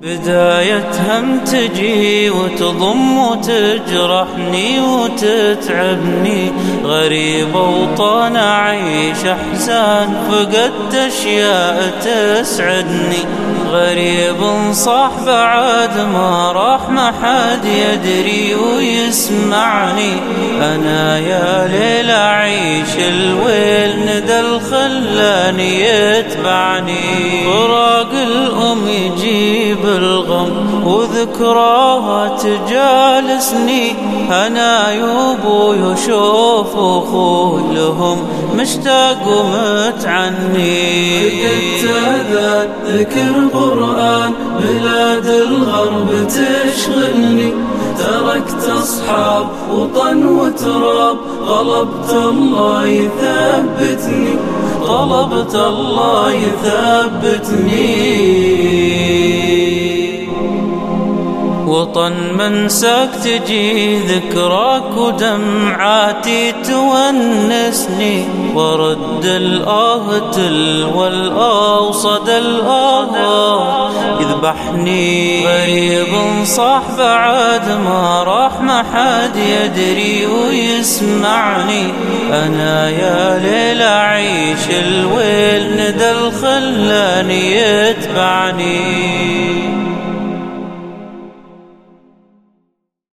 بداية هم تجي وتضم وتجرحني وتتعبني، غريب وطن أعيش أحزان، فقدت أشياء تسعدني. غريب صح بعد ما راح ما حد يدري ويسمعني. أنا يا ليل أعيش الويل، ندى الخلاني يتبعني. فراق الأم يجيب الغم وذكراها تجالسني. أنا يوبوي وشوف أخوي لهم مشتاق ومتعني. أذان ذكر قرآن بلاد الغرب تشغلني. تركت أصحاب وطن وتراب، غلبت الله يثبتني. طلبت الله يثبتني. وطن منساك تجي ذكراك ودمعاتي تونسني. ورد الآه تلو الآه وصدى الآه يذبحني. غريب صح بعد ما راح ما حد يدري ويسمعني. أنا يا ليل أعيش الويل، ندى الخلاني يتبعني.